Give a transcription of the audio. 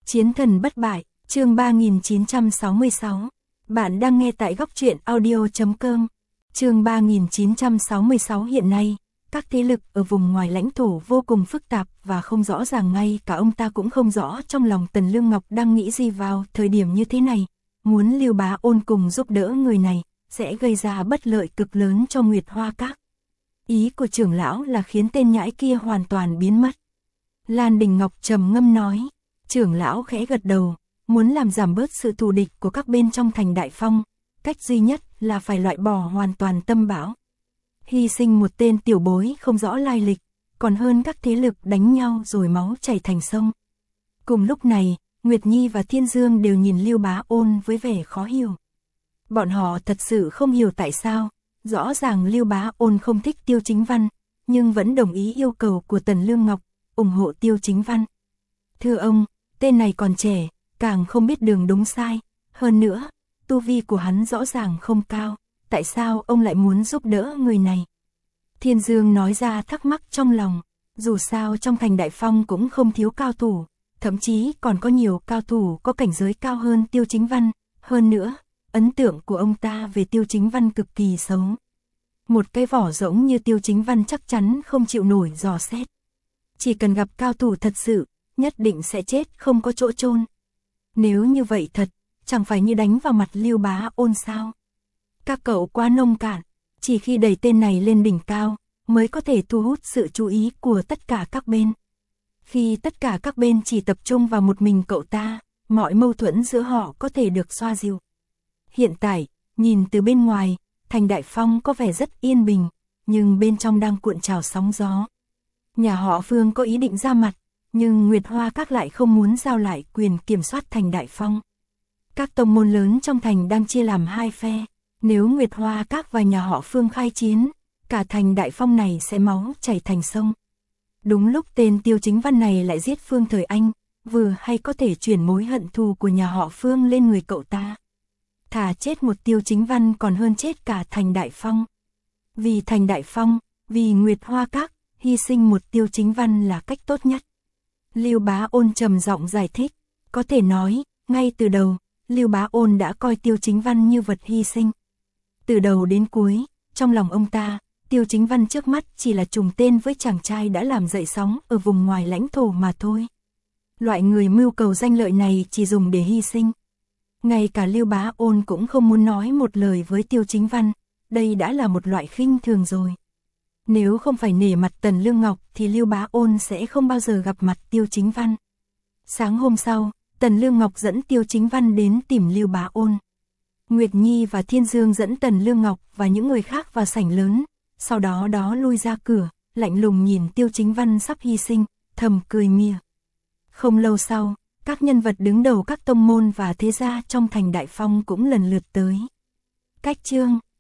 Chiến thần bất bại, chương 3966. Bạn đang nghe tại góc truyện audio.com. Chương 3966 hiện nay, các thế lực ở vùng ngoài lãnh thổ vô cùng phức tạp và không rõ ràng, ngay cả ông ta cũng không rõ trong lòng Tần Lương Ngọc đang nghĩ gì vào thời điểm như thế này. Muốn Lưu Bá Ôn cùng giúp đỡ người này, sẽ gây ra bất lợi cực lớn cho Nguyệt Hoa Các. Ý của trưởng lão là khiến tên nhãi kia hoàn toàn biến mất. Lan Đình Ngọc trầm ngâm nói. Trưởng lão khẽ gật đầu, muốn làm giảm bớt sự thù địch của các bên trong thành Đại Phong, cách duy nhất là phải loại bỏ hoàn toàn Tâm Bảo. Hy sinh một tên tiểu bối không rõ lai lịch, còn hơn các thế lực đánh nhau rồi máu chảy thành sông. Cùng lúc này, Nguyệt Nhi và Thiên Dương đều nhìn Lưu Bá Ôn với vẻ khó hiểu. Bọn họ thật sự không hiểu tại sao, rõ ràng Lưu Bá Ôn không thích Tiêu Chính Văn, nhưng vẫn đồng ý yêu cầu của Tần Lương Ngọc, ủng hộ Tiêu Chính Văn. Thưa ông, tên này còn trẻ, càng không biết đường đúng sai, hơn nữa, tu vi của hắn rõ ràng không cao, tại sao ông lại muốn giúp đỡ người này? Thiên Dương nói ra thắc mắc trong lòng, dù sao trong thành Đại Phong cũng không thiếu cao thủ, thậm chí còn có nhiều cao thủ có cảnh giới cao hơn Tiêu Chính Văn, hơn nữa, ấn tượng của ông ta về Tiêu Chính Văn cực kỳ xấu. Một cái vỏ rỗng như Tiêu Chính Văn chắc chắn không chịu nổi dò xét. Chỉ cần gặp cao thủ thật sự, nhất định sẽ chết không có chỗ chôn. Nếu như vậy thật, chẳng phải như đánh vào mặt Lưu Bá Ôn sao? Các cậu quá nông cạn, chỉ khi đẩy tên này lên đỉnh cao, mới có thể thu hút sự chú ý của tất cả các bên. Khi tất cả các bên chỉ tập trung vào một mình cậu ta, mọi mâu thuẫn giữa họ có thể được xoa dịu. Hiện tại, nhìn từ bên ngoài, thành Đại Phong có vẻ rất yên bình, nhưng bên trong đang cuộn trào sóng gió. Nhà họ Phương có ý định ra mặt, nhưng Nguyệt Hoa Các lại không muốn giao lại quyền kiểm soát thành Đại Phong. Các tông môn lớn trong thành đang chia làm hai phe, nếu Nguyệt Hoa Các và nhà họ Phương khai chiến, cả thành Đại Phong này sẽ máu chảy thành sông. Đúng lúc tên Tiêu Chính Văn này lại giết Phương Thời Anh, vừa hay có thể chuyển mối hận thù của nhà họ Phương lên người cậu ta. Thà chết một Tiêu Chính Văn còn hơn chết cả thành Đại Phong. Vì thành Đại Phong, vì Nguyệt Hoa Các, hy sinh một Tiêu Chính Văn là cách tốt nhất. Lưu Bá Ôn trầm giọng giải thích, có thể nói, ngay từ đầu, Lưu Bá Ôn đã coi Tiêu Chính Văn như vật hy sinh. Từ đầu đến cuối, trong lòng ông ta, Tiêu Chính Văn trước mắt chỉ là trùng tên với chàng trai đã làm dậy sóng ở vùng ngoài lãnh thổ mà thôi. Loại người mưu cầu danh lợi này chỉ dùng để hy sinh. Ngay cả Lưu Bá Ôn cũng không muốn nói một lời với Tiêu Chính Văn, đây đã là một loại khinh thường rồi. Nếu không phải nể mặt Tần Lương Ngọc thì Lưu Bá Ôn sẽ không bao giờ gặp mặt Tiêu Chính Văn. Sáng hôm sau, Tần Lương Ngọc dẫn Tiêu Chính Văn đến tìm Lưu Bá Ôn. Nguyệt Nhi và Thiên Dương dẫn Tần Lương Ngọc và những người khác vào sảnh lớn, sau đó lui ra cửa, lạnh lùng nhìn Tiêu Chính Văn sắp hy sinh, thầm cười mỉa. Không lâu sau, các nhân vật đứng đầu các tông môn và thế gia trong thành Đại Phong cũng lần lượt tới. Cách chương